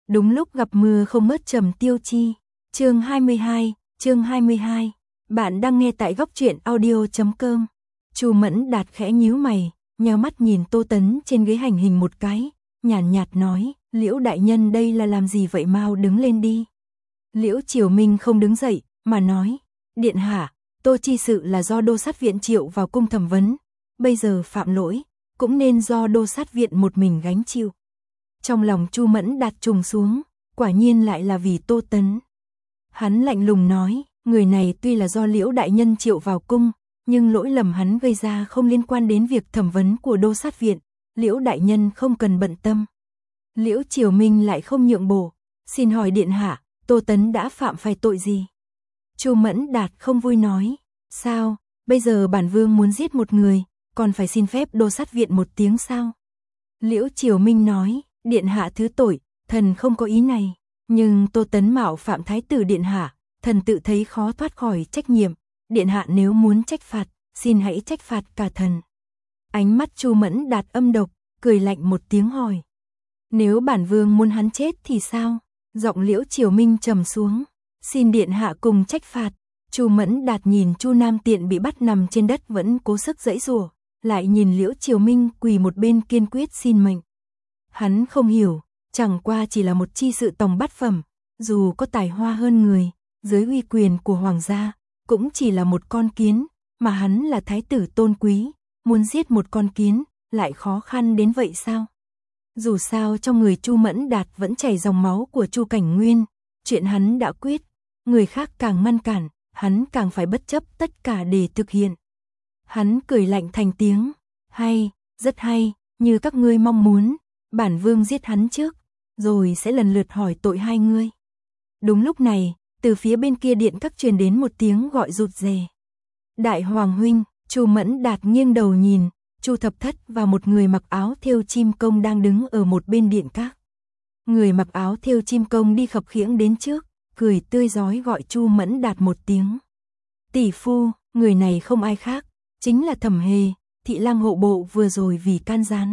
Đúng lúc gặp mưa không ngớt Trầm Tiêu Chi. Chương 22. Bạn đang nghe tại góc truyện audio.com. Chu Mẫn Đạt khẽ nhíu mày, nheo mắt nhìn Tô Tấn trên ghế hành hình một cái, nhàn nhạt nói, Liễu đại nhân đây là làm gì vậy, mau đứng lên đi. Liễu Triều Minh không đứng dậy, mà nói, điện hạ, Tô Chi sự là do đô sát viện triệu vào cung thẩm vấn, bây giờ phạm lỗi, cũng nên do đô sát viện một mình gánh chịu. Trong lòng Chu Mẫn Đạt trùng xuống, quả nhiên lại là vì Tô Tấn. Hắn lạnh lùng nói, người này tuy là do Liễu đại nhân triệu vào cung, nhưng lỗi lầm hắn gây ra không liên quan đến việc thẩm vấn của đô sát viện, Liễu đại nhân không cần bận tâm. Liễu Triều Minh lại không nhượng bộ, xin hỏi điện hạ, Tô Tấn đã phạm phải tội gì? Chu Mẫn Đạt không vui nói, sao, bây giờ bản vương muốn giết một người, còn phải xin phép đô sát viện một tiếng sao? Liễu Triều Minh nói, điện hạ thứ tội, thần không có ý này, nhưng Tô Tấn mạo phạm thái tử điện hạ, thần tự thấy khó thoát khỏi trách nhiệm, điện hạ nếu muốn trách phạt, xin hãy trách phạt cả thần. Ánh mắt Chu Mẫn Đạt âm độc, cười lạnh một tiếng hỏi, nếu bản vương muốn hắn chết thì sao? Giọng Liễu Triều Minh trầm xuống, xin điện hạ cùng trách phạt. Chu Mẫn Đạt nhìn Chu Nam Tiện bị bắt nằm trên đất vẫn cố sức giãy giụa, lại nhìn Liễu Triều Minh quỳ một bên kiên quyết xin mệnh. Hắn không hiểu, chẳng qua chỉ là một chi sự tòng bát phẩm, dù có tài hoa hơn người, dưới uy quyền của hoàng gia, cũng chỉ là một con kiến, mà hắn là thái tử tôn quý, muốn giết một con kiến, lại khó khăn đến vậy sao? Dù sao trong người Chu Mẫn Đạt vẫn chảy dòng máu của Chu Cảnh Nguyên, chuyện hắn đã quyết, người khác càng ngăn cản, hắn càng phải bất chấp tất cả để thực hiện. Hắn cười lạnh thành tiếng, hay, rất hay, như các ngươi mong muốn, bản vương giết hắn trước, rồi sẽ lần lượt hỏi tội hai ngươi. Đúng lúc này, từ phía bên kia điện các truyền đến một tiếng gọi rụt rè. Đại hoàng huynh, Chu Mẫn Đạt nghiêng đầu nhìn, Chu Thập Thất và một người mặc áo thêu chim công đang đứng ở một bên điện các. Người mặc áo thêu chim công đi khập khiễng đến trước, cười tươi rói gọi Chu Mẫn Đạt một tiếng. Tỷ phu, người này không ai khác, chính là Thẩm Hề, thị lang hộ bộ vừa rồi vì can gián.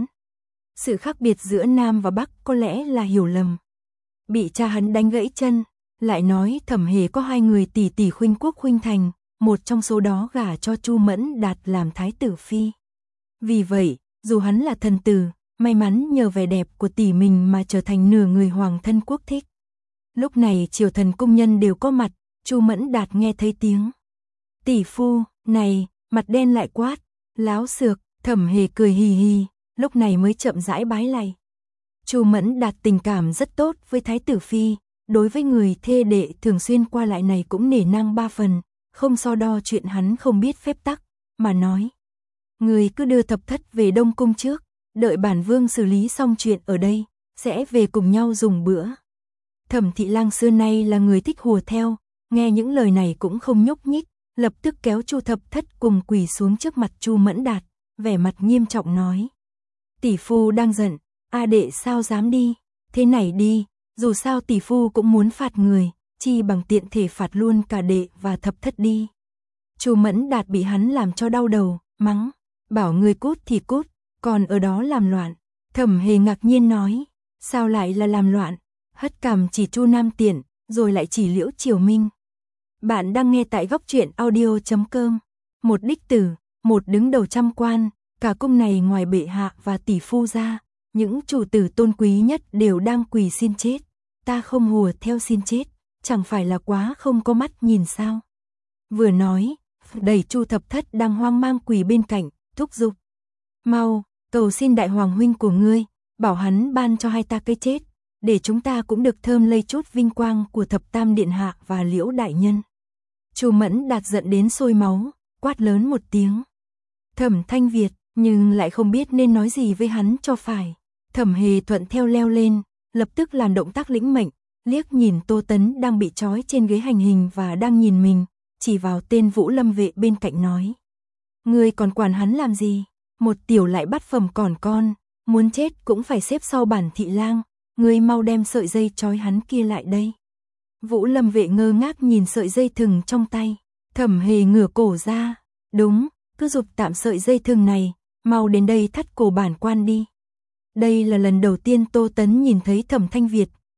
Sự khác biệt giữa Nam và Bắc có lẽ là hiểu lầm. Bị cha hắn đánh gãy chân, lại nói Thẩm Hề có hai người tỷ tỷ khuynh quốc khuynh thành, một trong số đó gả cho Chu Mẫn Đạt làm thái tử phi. Vì vậy, dù hắn là thần tử, may mắn nhờ vẻ đẹp của tỷ mình mà trở thành nửa người hoàng thân quốc thích. Lúc này triều thần cung nhân đều có mặt, Chu Mẫn Đạt nghe thấy tiếng. Tỷ phu, này, mặt đen lại quát, láo xược, Thẩm Hề cười hì hì, lúc này mới chậm rãi bái lạy. Chu Mẫn Đạt tình cảm rất tốt với thái tử phi, đối với người thê đệ thường xuyên qua lại này cũng nể nang ba phần, không so đo chuyện hắn không biết phép tắc, mà nói. Người cứ đưa Thập Thất về Đông Cung trước, đợi bản vương xử lý xong chuyện ở đây, sẽ về cùng nhau dùng bữa. Thẩm thị lang xưa nay là người thích hùa theo, nghe những lời này cũng không nhúc nhích, lập tức kéo Chu Thập Thất cùng quỳ xuống trước mặt Chu Mẫn Đạt, vẻ mặt nghiêm trọng nói. Tỷ phu đang giận, a đệ sao dám đi, thế này đi, dù sao tỷ phu cũng muốn phạt người, chi bằng tiện thể phạt luôn cả đệ và Thập Thất đi. Chu Mẫn Đạt bị hắn làm cho đau đầu, mắng, bảo người cút thì cút, còn ở đó làm loạn. Thẩm Hề ngạc nhiên nói, sao lại là làm loạn, hất cằm chỉ Chu Nam Tiện, rồi lại chỉ Liễu Triều Minh. Bạn đang nghe tại góc truyện audio.com. Một đích tử, một đứng đầu trăm quan, cả cung này ngoài bệ hạ và tỷ phu ra, những chủ tử tôn quý nhất đều đang quỳ xin chết. Ta không hùa theo xin chết, chẳng phải là quá không có mắt nhìn sao? Vừa nói, đẩy Chu Thập Thất đang hoang mang quỳ bên cạnh, thúc giục. Mau, cầu xin đại hoàng huynh của ngươi, bảo hắn ban cho hai ta cái chết, để chúng ta cũng được thơm lây chút vinh quang của Thập Tam điện hạ và Liễu đại nhân. Chu Mẫn Đạt giận đến sôi máu, quát lớn một tiếng. Thẩm Thanh Việt, nhưng lại không biết nên nói gì với hắn cho phải. Thẩm Hề thuận theo leo lên, lập tức làm động tác lĩnh mệnh, liếc nhìn Tô Tấn đang bị trói trên ghế hành hình và đang nhìn mình, chỉ vào tên Vũ Lâm vệ bên cạnh nói. Ngươi còn quản hắn làm gì? Một tiểu lại bắt phẩm còn con, muốn chết cũng phải xếp sau bản thị lang, ngươi mau đem sợi dây trói hắn kia lại đây. Vũ Lâm vệ ngơ ngác nhìn sợi dây thừng trong tay, Thẩm Hề ngửa cổ ra, đúng, cứ giục tạm sợi dây thừng này, mau đến đây thắt cổ bản quan đi. Đây là lần đầu tiên Tô Tấn nhìn thấy Thẩm Thanh Việt,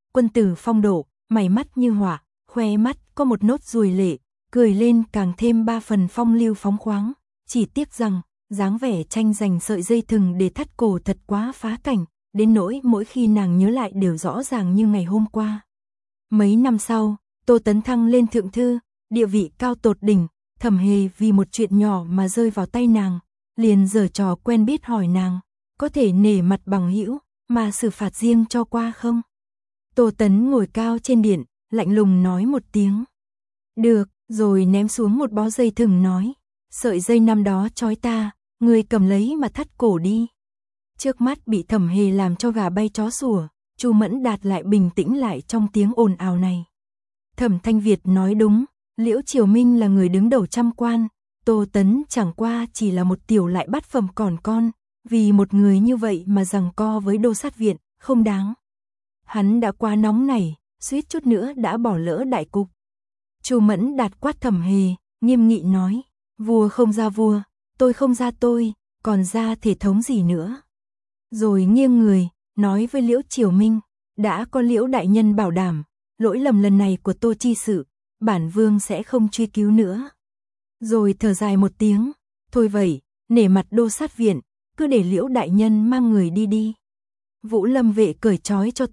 quân tử phong độ, mày mắt như hỏa, khoe mắt có một nốt ruồi lệ, cười lên càng thêm 3 phần phong lưu phóng khoáng, chỉ tiếc rằng, dáng vẻ tranh giành sợi dây thừng để thắt cổ thật quá phá cảnh, đến nỗi mỗi khi nàng nhớ lại đều rõ ràng như ngày hôm qua. Mấy năm sau, Tô Tấn thăng lên thượng thư, địa vị cao tột đỉnh, Thẩm Hề vì một chuyện nhỏ mà rơi vào tay nàng, liền giở trò quen biết hỏi nàng, có thể nể mặt bằng hữu mà xử phạt riêng cho qua không? Tô Tấn ngồi cao trên điện, lạnh lùng nói một tiếng. Được, rồi ném xuống một bó dây thừng nói, sợi dây năm đó trói ta, người cầm lấy mà thắt cổ đi. Trước mắt bị Thẩm Hề làm cho gà bay chó sủa, Chu Mẫn Đạt lại bình tĩnh lại trong tiếng ồn ào này. Thẩm Thanh Việt nói đúng, Liễu Triều Minh là người đứng đầu trăm quan, Tô Tấn chẳng qua chỉ là một tiểu lại bát phẩm còn con, vì một người như vậy mà giằng co với Đô Sát Viện, không đáng. Hắn đã quá nóng nảy, suýt chút nữa đã bỏ lỡ đại cục. Chu Mẫn Đạt quát Thẩm Hề, nghiêm nghị nói, vua không ra vua, tôi không ra tôi, còn ra thể thống gì nữa. Rồi nghiêng người, nói với Liễu Triều Minh, đã có Liễu đại nhân bảo đảm, lỗi lầm lần này của Tô chi sự, bản vương sẽ không truy cứu nữa. Rồi thở dài một tiếng, thôi vậy, nể mặt Đô Sát Viện, cứ để Liễu đại nhân mang người đi đi. Vũ Lâm vệ cởi trói cho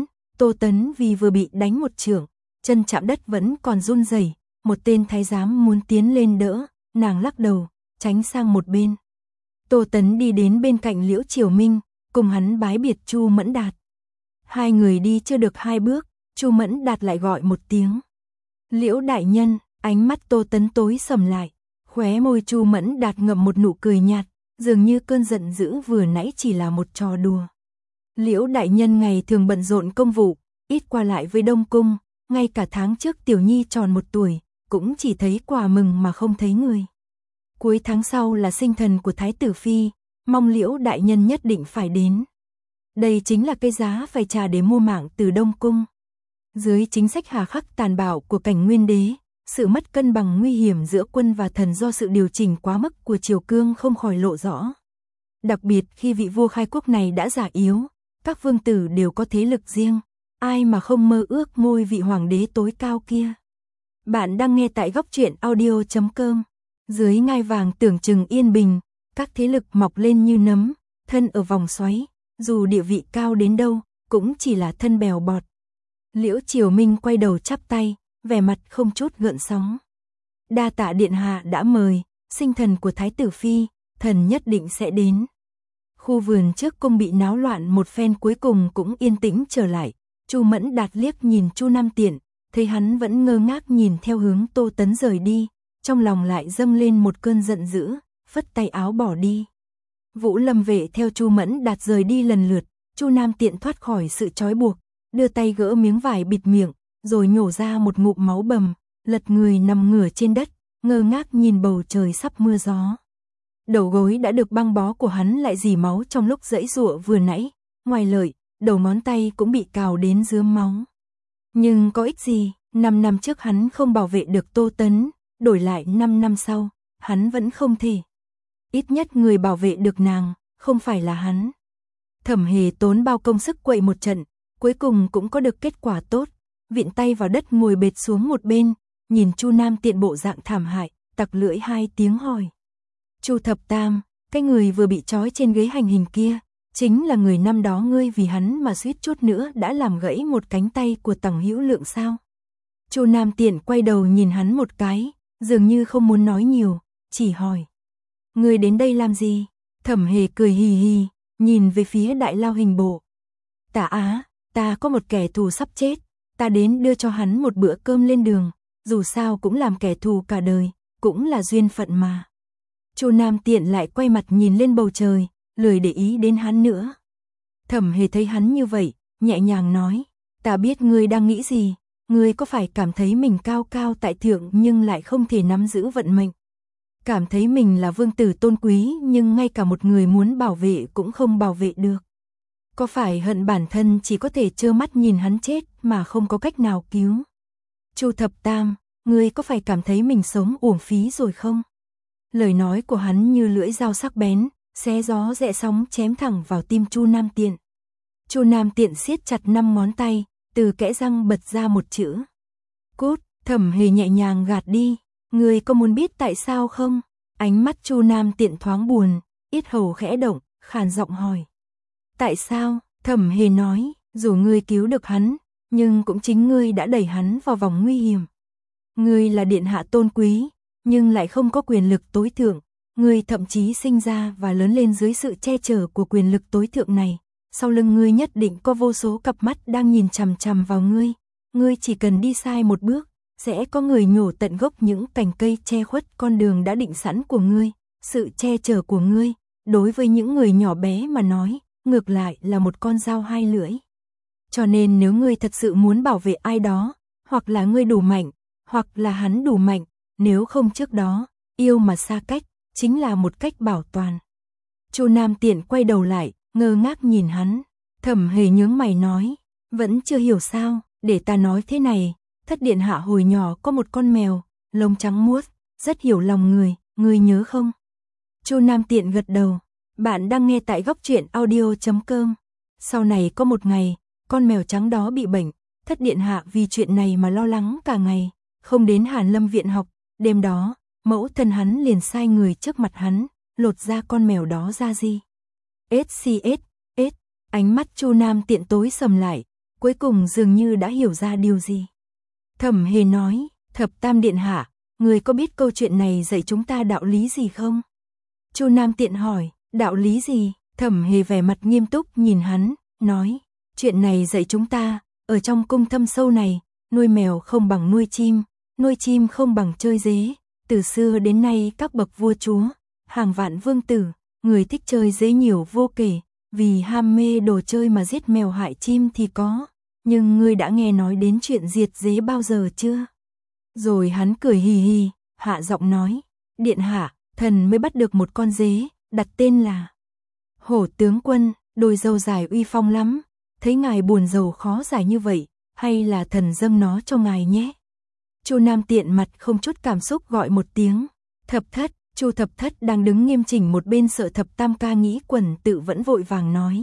Tô Tấn vì vừa bị đánh một chưởng, chân chạm đất vẫn còn run rẩy, một tên thái giám muốn tiến lên đỡ, nàng lắc đầu, tránh sang một bên. Tô Tấn đi đến bên cạnh Liễu Triều Minh, cùng hắn bái biệt Chu Mẫn Đạt. Hai người đi chưa được 2 bước, Chu Mẫn Đạt lại gọi một tiếng. Liễu đại nhân, ánh mắt Tô Tấn tối sầm lại, khóe môi Chu Mẫn Đạt ngậm một nụ cười nhạt, dường như cơn giận dữ vừa nãy chỉ là một trò đùa. Liễu đại nhân ngày thường bận rộn công vụ, ít qua lại với Đông Cung, ngay cả tháng trước Tiểu Nhi tròn 1 tuổi, cũng chỉ thấy quà mừng mà không thấy người. Cuối tháng sau là sinh thần của Thái tử Phi, mong Liễu đại nhân nhất định phải đến. Đây chính là cái giá phải trả để mua mạng từ Đông Cung. Dưới chính sách hà khắc tàn bạo của Cảnh Nguyên Đế, sự mất cân bằng nguy hiểm giữa quân và thần do sự điều chỉnh quá mức của triều cương không khỏi lộ rõ. Đặc biệt khi vị vua khai quốc này đã già yếu, các vương tử đều có thế lực riêng, ai mà không mơ ước ngôi vị hoàng đế tối cao kia. Bạn đang nghe tại Góc Truyện Audio.com. Dưới ngai vàng tưởng chừng yên bình, các thế lực mọc lên như nấm, thân ở vòng xoáy, dù địa vị cao đến đâu, cũng chỉ là thân bèo bọt. Liễu Triều Minh quay đầu chắp tay, vẻ mặt không chút gợn sóng. Đa tạ điện hạ đã mời, sinh thần của Thái tử Phi, thần nhất định sẽ đến. Khu vườn trước cung bị náo loạn một phen cuối cùng cũng yên tĩnh trở lại. Chu Mẫn Đạt liếc nhìn Chu Nam Tiện, thấy hắn vẫn ngơ ngác nhìn theo hướng Tô Tấn rời đi, trong lòng lại dâng lên một cơn giận dữ, phất tay áo bỏ đi. Vũ Lâm vệ theo Chu Mẫn Đạt rời đi lần lượt, Chu Nam Tiện thoát khỏi sự trói buộc, đưa tay gỡ miếng vải bịt miệng, rồi nhổ ra một ngụm máu bầm, lật người nằm ngửa trên đất, ngơ ngác nhìn bầu trời sắp mưa gió. Đầu gối đã được băng bó của hắn lại rỉ máu trong lúc giãy giụa vừa nãy, ngoài lợi, đầu ngón tay cũng bị cào đến rướm máu. Nhưng có ích gì, 5 năm trước hắn không bảo vệ được Tô Tấn, đổi lại 5 năm sau, hắn vẫn không thể. Ít nhất người bảo vệ được nàng, không phải là hắn. Thẩm Hề tốn bao công sức quậy một trận, cuối cùng cũng có được kết quả tốt, viện tay vào đất ngồi bệt xuống một bên, nhìn Chu Nam Tiện bộ dạng thảm hại, tặc lưỡi 2 tiếng hỏi. Chu Thập Tam, cái người vừa bị trói trên ghế hành hình kia, chính là người năm đó ngươi vì hắn mà suýt chút nữa đã làm gãy một cánh tay của Tằng Hữu Lượng sao? Chu Nam Tiện quay đầu nhìn hắn một cái, dường như không muốn nói nhiều, chỉ hỏi. Ngươi đến đây làm gì? Thẩm Hề cười hì hì, nhìn về phía Đại Lao Hình Bộ. Tả Á, ta có một kẻ thù sắp chết, ta đến đưa cho hắn một bữa cơm lên đường, dù sao cũng làm kẻ thù cả đời, cũng là duyên phận mà. Chu Nam Tiện lại quay mặt nhìn lên bầu trời, lười để ý đến hắn nữa. Thẩm Hề thấy hắn như vậy, nhẹ nhàng nói, ta biết ngươi đang nghĩ gì, ngươi có phải cảm thấy mình cao cao tại thượng nhưng lại không thể nắm giữ vận mệnh. Cảm thấy mình là vương tử tôn quý nhưng ngay cả một người muốn bảo vệ cũng không bảo vệ được. Có phải hận bản thân chỉ có thể trơ mắt nhìn hắn chết mà không có cách nào cứu. Chu Thập Tam, ngươi có phải cảm thấy mình sống uổng phí rồi không? Lời nói của hắn như lưỡi dao sắc bén, xé gió rẽ sóng chém thẳng vào tim Chu Nam Tiện. Chu Nam Tiện siết chặt 5 ngón tay, từ kẽ răng bật ra một chữ. Cút. Thẩm Hề nhẹ nhàng gạt đi. Ngươi có muốn biết tại sao không? Ánh mắt Chu Nam Tiện thoáng buồn, yết hầu khẽ động, khàn giọng hỏi. Tại sao? Thẩm Hề nói, dù ngươi cứu được hắn, nhưng cũng chính ngươi đã đẩy hắn vào vòng nguy hiểm. Ngươi là điện hạ tôn quý, nhưng lại không có quyền lực tối thượng. Ngươi thậm chí sinh ra và lớn lên dưới sự che chở của quyền lực tối thượng này. Sau lưng ngươi nhất định có vô số cặp mắt đang nhìn chằm chằm vào ngươi. Ngươi chỉ cần đi sai một bước, sẽ có người nhổ tận gốc những cành cây che khuất con đường đã định sẵn của ngươi. Sự che chở của ngươi, đối với những người nhỏ bé mà nói, ngược lại là một con dao hai lưỡi. Cho nên nếu ngươi thật sự muốn bảo vệ ai đó, hoặc là ngươi đủ mạnh, hoặc là hắn đủ mạnh, nếu không trước đó, yêu mà xa cách, chính là một cách bảo toàn. Chu Nam Tiện quay đầu lại, ngơ ngác nhìn hắn. Thẩm Hề nhướng mày nói, vẫn chưa hiểu sao, để ta nói thế này, thất điện hạ hồi nhỏ có một con mèo, lông trắng muốt, rất hiểu lòng người, ngươi nhớ không? Chu Nam Tiện gật đầu, bạn đang nghe tại Góc Truyện Audio.com. Sau này có một ngày, con mèo trắng đó bị bệnh, thất điện hạ vì chuyện này mà lo lắng cả ngày, không đến Hàn Lâm viện học, đêm đó, mẫu thân hắn liền sai người trước mặt hắn, lột da con mèo đó ra gì. SCS, ánh mắt Chu Nam Tiện tối sầm lại, cuối cùng dường như đã hiểu ra điều gì. Thẩm Hề nói, Thập Tam điện hạ, người có biết câu chuyện này dạy chúng ta đạo lý gì không? Chu Nam Tiện hỏi, đạo lý gì? Thẩm Hề vẻ mặt nghiêm túc nhìn hắn, nói, chuyện này dạy chúng ta, ở trong cung thâm sâu này, nuôi mèo không bằng nuôi chim không bằng chơi dế. Từ xưa đến nay các bậc vua chúa, hàng vạn vương tử, người thích chơi dế nhiều vô kể, vì ham mê đồ chơi mà giết mèo hại chim thì có, nhưng ngươi đã nghe nói đến chuyện diệt dế bao giờ chưa? Rồi hắn cười hì hì, hạ giọng nói, điện hạ, thần mới bắt được một con dế, đặt tên là Hổ tướng quân, đôi râu dài uy phong lắm, thấy ngài buồn rầu khó giải như vậy, hay là thần dâng nó cho ngài nhé. Chu Nam Tiện mặt không chút cảm xúc gọi một tiếng, Thập Thất. Chu Thập Thất đang đứng nghiêm chỉnh một bên sợ Thập Tam ca nghĩ quẩn tự vẫn vội vàng nói.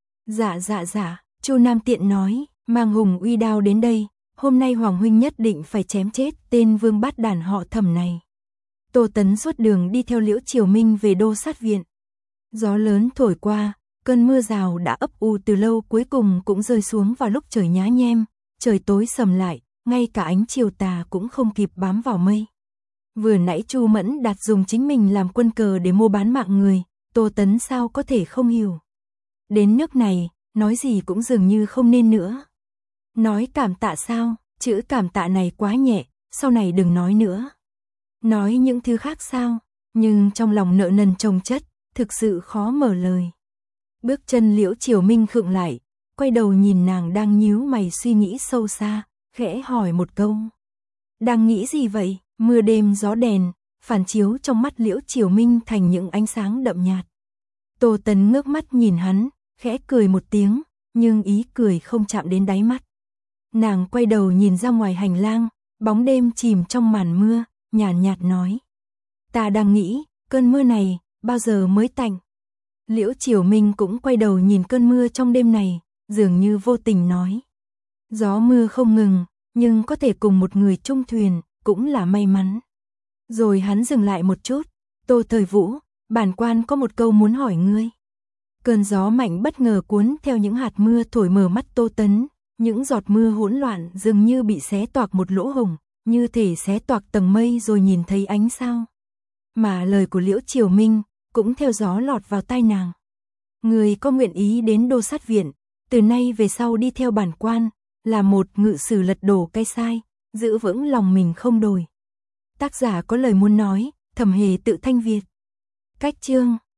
Dạ, Chu Nam Tiện nói, mang hùng uy đao đến đây, hôm nay Hoàng huynh nhất định phải chém chết tên vương bát đàn họ Thẩm này. Tô Tấn suốt đường đi theo Liễu Triều Minh về Đô Sát viện. Gió lớn thổi qua, cơn mưa rào đã ấp u từ lâu cuối cùng cũng rơi xuống vào lúc trời nhá nhem, trời tối sầm lại, ngay cả ánh chiều tà cũng không kịp bám vào mây. Vừa nãy Chu Mẫn Đạt dùng chính mình làm quân cờ để mua bán mạng người, Tô Tấn sao có thể không hiểu. Đến nước này, nói gì cũng dường như không nên nữa. Nói cảm tạ sao, chữ cảm tạ này quá nhẹ, sau này đừng nói nữa. Nói những thứ khác sao, nhưng trong lòng nợ nần chồng chất, thực sự khó mở lời. Bước chân Liễu Triều Minh khựng lại, quay đầu nhìn nàng đang nhíu mày suy nghĩ sâu xa, khẽ hỏi một câu. Đang nghĩ gì vậy? Mưa đêm gió đèn, phản chiếu trong mắt Liễu Triều Minh thành những ánh sáng đậm nhạt. Tô Tấn ngước mắt nhìn hắn, khẽ cười một tiếng, nhưng ý cười không chạm đến đáy mắt. Nàng quay đầu nhìn ra ngoài hành lang, bóng đêm chìm trong màn mưa, nhàn nhạt nói. Ta đang nghĩ, cơn mưa này, bao giờ mới tạnh? Liễu Triều Minh cũng quay đầu nhìn cơn mưa trong đêm này, dường như vô tình nói. Gió mưa không ngừng, nhưng có thể cùng một người chung thuyền, cũng là may mắn. Rồi hắn dừng lại một chút, Tô Thời Vũ, bản quan có một câu muốn hỏi ngươi. Cơn gió mạnh bất ngờ cuốn theo những hạt mưa thổi mở mắt Tô Tấn, những giọt mưa hỗn loạn dường như bị xé toạc một lỗ hổng, như thể xé toạc tầng mây rồi nhìn thấy ánh sao. Mà lời của Liễu Triều Minh cũng theo gió lọt vào tai nàng. Người có nguyện ý đến Đô Sát viện, từ nay về sau đi theo bản quan, là một ngự sử lật đổ cái sai, giữ vững lòng mình không đổi. Tác giả có lời muốn nói, Thẩm Hề tự thanh Việt. Cách chương